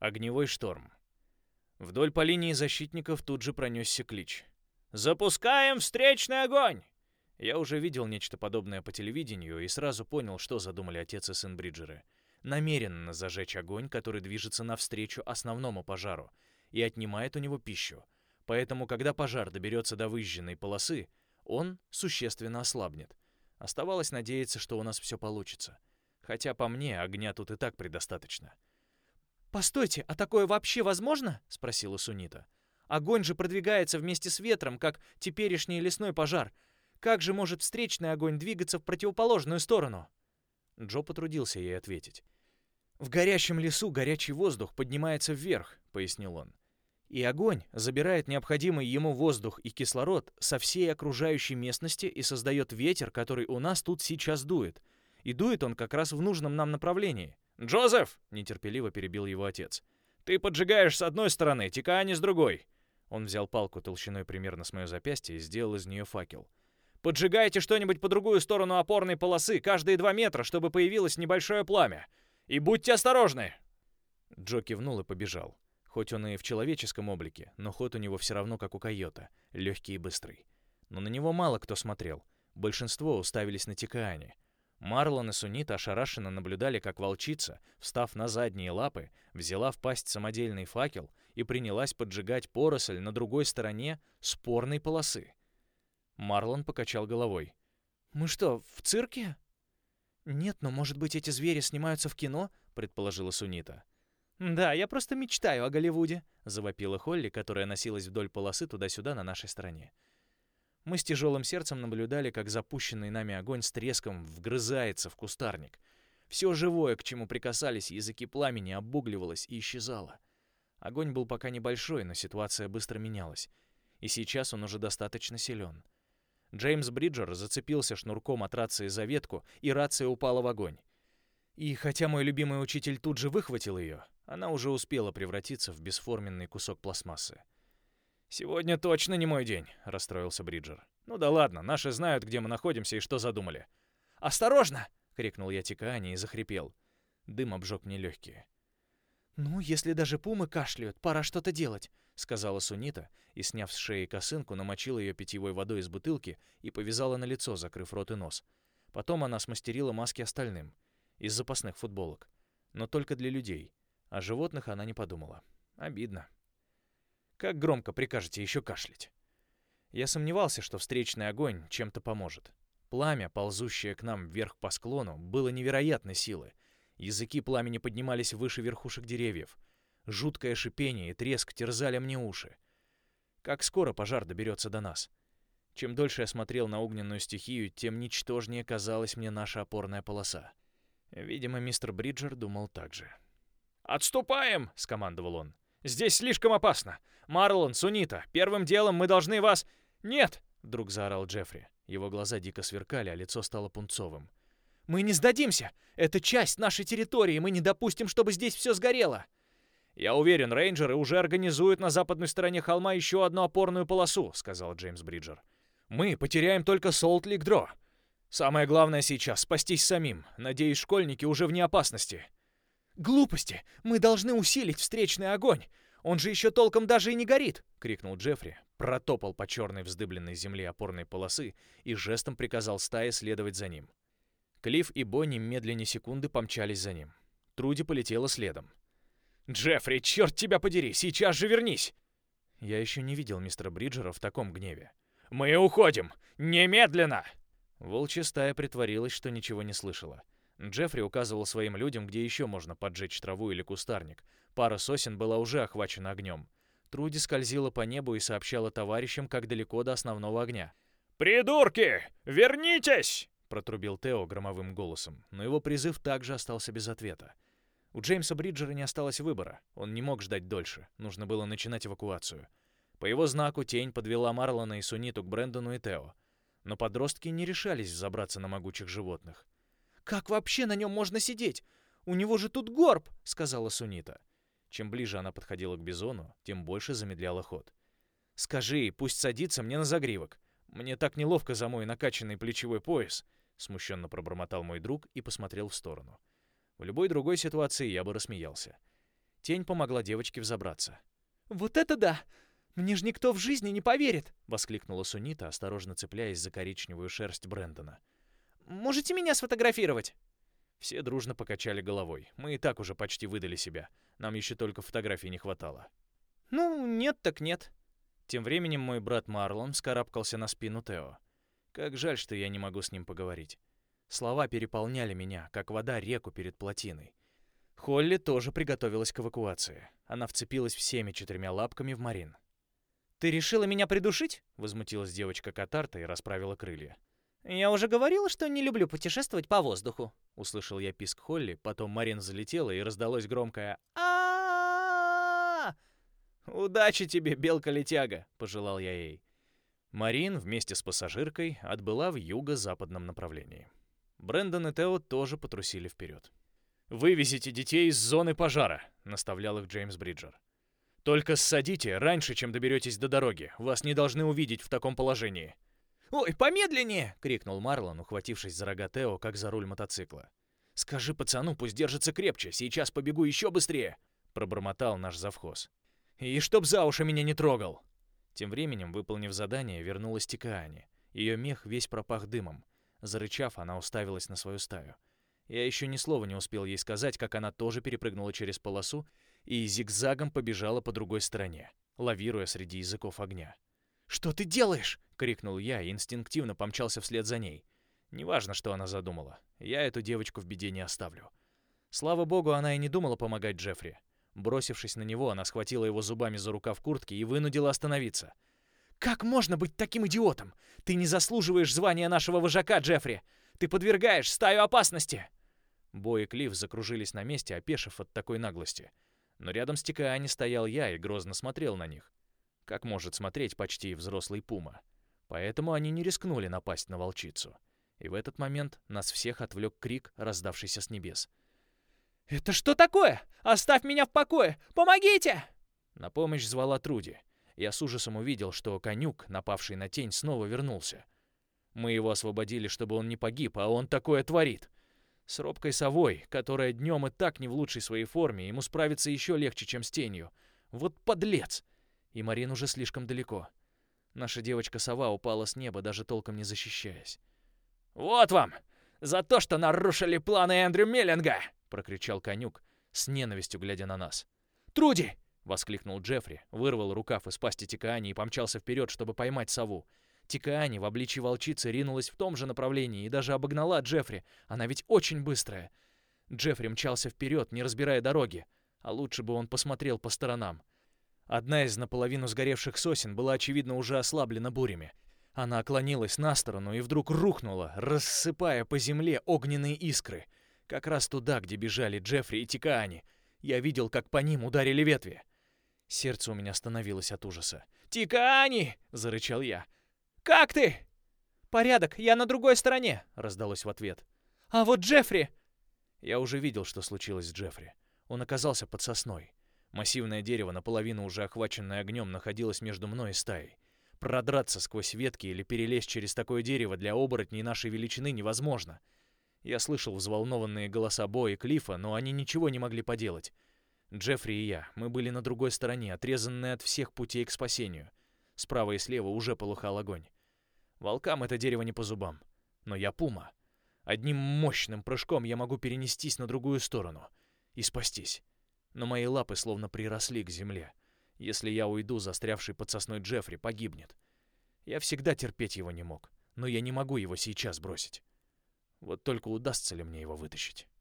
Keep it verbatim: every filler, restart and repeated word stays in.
Огневой шторм. Вдоль по линии защитников тут же пронесся клич. «Запускаем встречный огонь!» Я уже видел нечто подобное по телевидению и сразу понял, что задумали отец и сын Бриджеры. Намеренно зажечь огонь, который движется навстречу основному пожару и отнимает у него пищу. Поэтому, когда пожар доберется до выжженной полосы, он существенно ослабнет. Оставалось надеяться, что у нас все получится. Хотя, по мне, огня тут и так предостаточно. «Постойте, а такое вообще возможно?» — спросила Сунита. «Огонь же продвигается вместе с ветром, как теперешний лесной пожар. Как же может встречный огонь двигаться в противоположную сторону?» Джо потрудился ей ответить. «В горящем лесу горячий воздух поднимается вверх», — пояснил он. «И огонь забирает необходимый ему воздух и кислород со всей окружающей местности и создает ветер, который у нас тут сейчас дует. И дует он как раз в нужном нам направлении». «Джозеф!» — нетерпеливо перебил его отец. «Ты поджигаешь с одной стороны, Тикаани с другой». Он взял палку толщиной примерно с мое запястье и сделал из нее факел. «Поджигайте что-нибудь по другую сторону опорной полосы каждые два метра, чтобы появилось небольшое пламя. И будьте осторожны!» Джо кивнул и побежал. Хоть он и в человеческом облике, но ход у него все равно как у койота, легкий и быстрый. Но на него мало кто смотрел. Большинство уставились на Тикаани. Марлон и Сунита ошарашенно наблюдали, как волчица, встав на задние лапы, взяла в пасть самодельный факел и принялась поджигать поросль на другой стороне спорной полосы. Марлон покачал головой. «Мы что, в цирке?» «Нет, но, может быть, эти звери снимаются в кино?» — предположила Сунита. «Да, я просто мечтаю о Голливуде», — завопила Холли, которая носилась вдоль полосы туда-сюда на нашей стороне. Мы с тяжелым сердцем наблюдали, как запущенный нами огонь с треском вгрызается в кустарник. Все живое, к чему прикасались языки пламени, обугливалось и исчезало. Огонь был пока небольшой, но ситуация быстро менялась. И сейчас он уже достаточно силен. Джеймс Бриджер зацепился шнурком от рации за ветку, и рация упала в огонь. И хотя мой любимый учитель тут же выхватил ее, она уже успела превратиться в бесформенный кусок пластмассы. «Сегодня точно не мой день», — расстроился Бриджер. «Ну да ладно, наши знают, где мы находимся и что задумали». «Осторожно!» — крикнул я Тикаани и захрипел. Дым обжег мне легкие. «Ну, если даже пумы кашляют, пора что-то делать», — сказала Сунита и, сняв с шеи косынку, намочила ее питьевой водой из бутылки и повязала на лицо, закрыв рот и нос. Потом она смастерила маски остальным, из запасных футболок. Но только для людей. О животных она не подумала. Обидно. «Как громко прикажете еще кашлять?» Я сомневался, что встречный огонь чем-то поможет. Пламя, ползущее к нам вверх по склону, было невероятной силы. Языки пламени поднимались выше верхушек деревьев. Жуткое шипение и треск терзали мне уши. Как скоро пожар доберется до нас? Чем дольше я смотрел на огненную стихию, тем ничтожнее казалась мне наша опорная полоса. Видимо, мистер Бриджер думал так же. «Отступаем!» — скомандовал он. «Здесь слишком опасно! Марлон, Сунита, первым делом мы должны вас...» «Нет!» — вдруг заорал Джеффри. Его глаза дико сверкали, а лицо стало пунцовым. «Мы не сдадимся! Это часть нашей территории, мы не допустим, чтобы здесь все сгорело!» «Я уверен, рейнджеры уже организуют на западной стороне холма еще одну опорную полосу», — сказал Джеймс Бриджер. «Мы потеряем только Солт-Лик-Дро. Самое главное сейчас — спастись самим. Надеюсь, школьники уже вне опасности». «Глупости! Мы должны усилить встречный огонь! Он же еще толком даже и не горит!» — крикнул Джеффри, протопал по черной вздыбленной земле опорной полосы и жестом приказал стае следовать за ним. Клифф и Бонни медленнее секунды помчались за ним. Труди полетела следом. «Джеффри, черт тебя подери, сейчас же вернись!» Я еще не видел мистера Бриджера в таком гневе. «Мы уходим! Немедленно!» Волчья стая притворилась, что ничего не слышала. Джеффри указывал своим людям, где еще можно поджечь траву или кустарник. Пара сосен была уже охвачена огнем. Труди скользила по небу и сообщала товарищам, как далеко до основного огня. «Придурки! Вернитесь!» — протрубил Тео громовым голосом, но его призыв также остался без ответа. У Джеймса Бриджера не осталось выбора. Он не мог ждать дольше. Нужно было начинать эвакуацию. По его знаку тень подвела Марлона и Суниту к Брэндону и Тео. Но подростки не решались взобраться на могучих животных. «Как вообще на нем можно сидеть? У него же тут горб!» — сказала Сунита. Чем ближе она подходила к бизону, тем больше замедляла ход. «Скажи, пусть садится мне на загривок. Мне так неловко за мой накачанный плечевой пояс», — смущенно пробормотал мой друг и посмотрел в сторону. В любой другой ситуации я бы рассмеялся. Тень помогла девочке взобраться. «Вот это да! Мне же никто в жизни не поверит!» — воскликнула Сунита, осторожно цепляясь за коричневую шерсть Брэндона. «Можете меня сфотографировать?» Все дружно покачали головой. Мы и так уже почти выдали себя. Нам еще только фотографий не хватало. «Ну, нет так нет». Тем временем мой брат Марлон вскарабкался на спину Тео. Как жаль, что я не могу с ним поговорить. Слова переполняли меня, как вода реку перед плотиной. Холли тоже приготовилась к эвакуации. Она вцепилась всеми четырьмя лапками в Марин. «Ты решила меня придушить?» — возмутилась девочка Катарта и расправила крылья. «Я уже говорила, что не люблю путешествовать по воздуху», — услышал я писк Холли, потом Марин залетела и раздалось громкое а «Удачи тебе, белка-летяга!» — пожелал я ей. Марин вместе с пассажиркой отбыла в юго-западном направлении. Брэндон и Тео тоже потрусили вперед. «Вывезите детей из зоны пожара», — наставлял их Джеймс Бриджер. «Только ссадите раньше, чем доберетесь до дороги. Вас не должны увидеть в таком положении». «Ой, помедленнее!» — крикнул Марлон, ухватившись за рога Тео, как за руль мотоцикла. «Скажи пацану, пусть держится крепче, сейчас побегу еще быстрее!» — пробормотал наш завхоз. «И чтоб за уши меня не трогал!» Тем временем, выполнив задание, вернулась Тикаани. Ее мех весь пропах дымом. Зарычав, она уставилась на свою стаю. Я еще ни слова не успел ей сказать, как она тоже перепрыгнула через полосу и зигзагом побежала по другой стороне, лавируя среди языков огня. «Что ты делаешь?» — крикнул я и инстинктивно помчался вслед за ней. Неважно, что она задумала. Я эту девочку в беде не оставлю. Слава богу, она и не думала помогать Джеффри. Бросившись на него, она схватила его зубами за рукав куртки и вынудила остановиться. «Как можно быть таким идиотом? Ты не заслуживаешь звания нашего вожака, Джеффри! Ты подвергаешь стаю опасности!» Бо и Клифф закружились на месте, опешив от такой наглости. Но рядом с Тикаани стоял я и грозно смотрел на них. Как может смотреть почти взрослый пума. Поэтому они не рискнули напасть на волчицу. И в этот момент нас всех отвлек крик, раздавшийся с небес. «Это что такое? Оставь меня в покое! Помогите!» На помощь звала Труди. Я с ужасом увидел, что конюк, напавший на тень, снова вернулся. Мы его освободили, чтобы он не погиб, а он такое творит. С робкой совой, которая днем и так не в лучшей своей форме, ему справиться еще легче, чем с тенью. Вот подлец! И Марин уже слишком далеко. Наша девочка-сова упала с неба, даже толком не защищаясь. «Вот вам! За то, что нарушили планы Эндрю Миллинга!» — прокричал конюк, с ненавистью глядя на нас. «Труди!» — воскликнул Джеффри, вырвал рукав из пасти Тикаани и помчался вперед, чтобы поймать сову. Тикаани в обличье волчицы ринулась в том же направлении и даже обогнала Джеффри. Она ведь очень быстрая. Джеффри мчался вперед, не разбирая дороги. А лучше бы он посмотрел по сторонам. Одна из наполовину сгоревших сосен была, очевидно, уже ослаблена бурями. Она оклонилась на сторону и вдруг рухнула, рассыпая по земле огненные искры. Как раз туда, где бежали Джеффри и Тикаани. Я видел, как по ним ударили ветви. Сердце у меня остановилось от ужаса. «Тикаани!» — зарычал я. «Как ты?» «Порядок, я на другой стороне!» — раздалось в ответ. «А вот Джеффри!» Я уже видел, что случилось с Джеффри. Он оказался под сосной. Массивное дерево, наполовину уже охваченное огнем, находилось между мной и стаей. Продраться сквозь ветки или перелезть через такое дерево для оборотней нашей величины невозможно. Я слышал взволнованные голоса Бо и Клиффа, но они ничего не могли поделать. Джеффри и я, мы были на другой стороне, отрезанные от всех путей к спасению. Справа и слева уже полыхал огонь. Волкам это дерево не по зубам. Но я пума. Одним мощным прыжком я могу перенестись на другую сторону и спастись. Но мои лапы словно приросли к земле. Если я уйду, застрявший под сосной Джеффри погибнет. Я всегда терпеть его не мог, но я не могу его сейчас бросить. Вот только удастся ли мне его вытащить?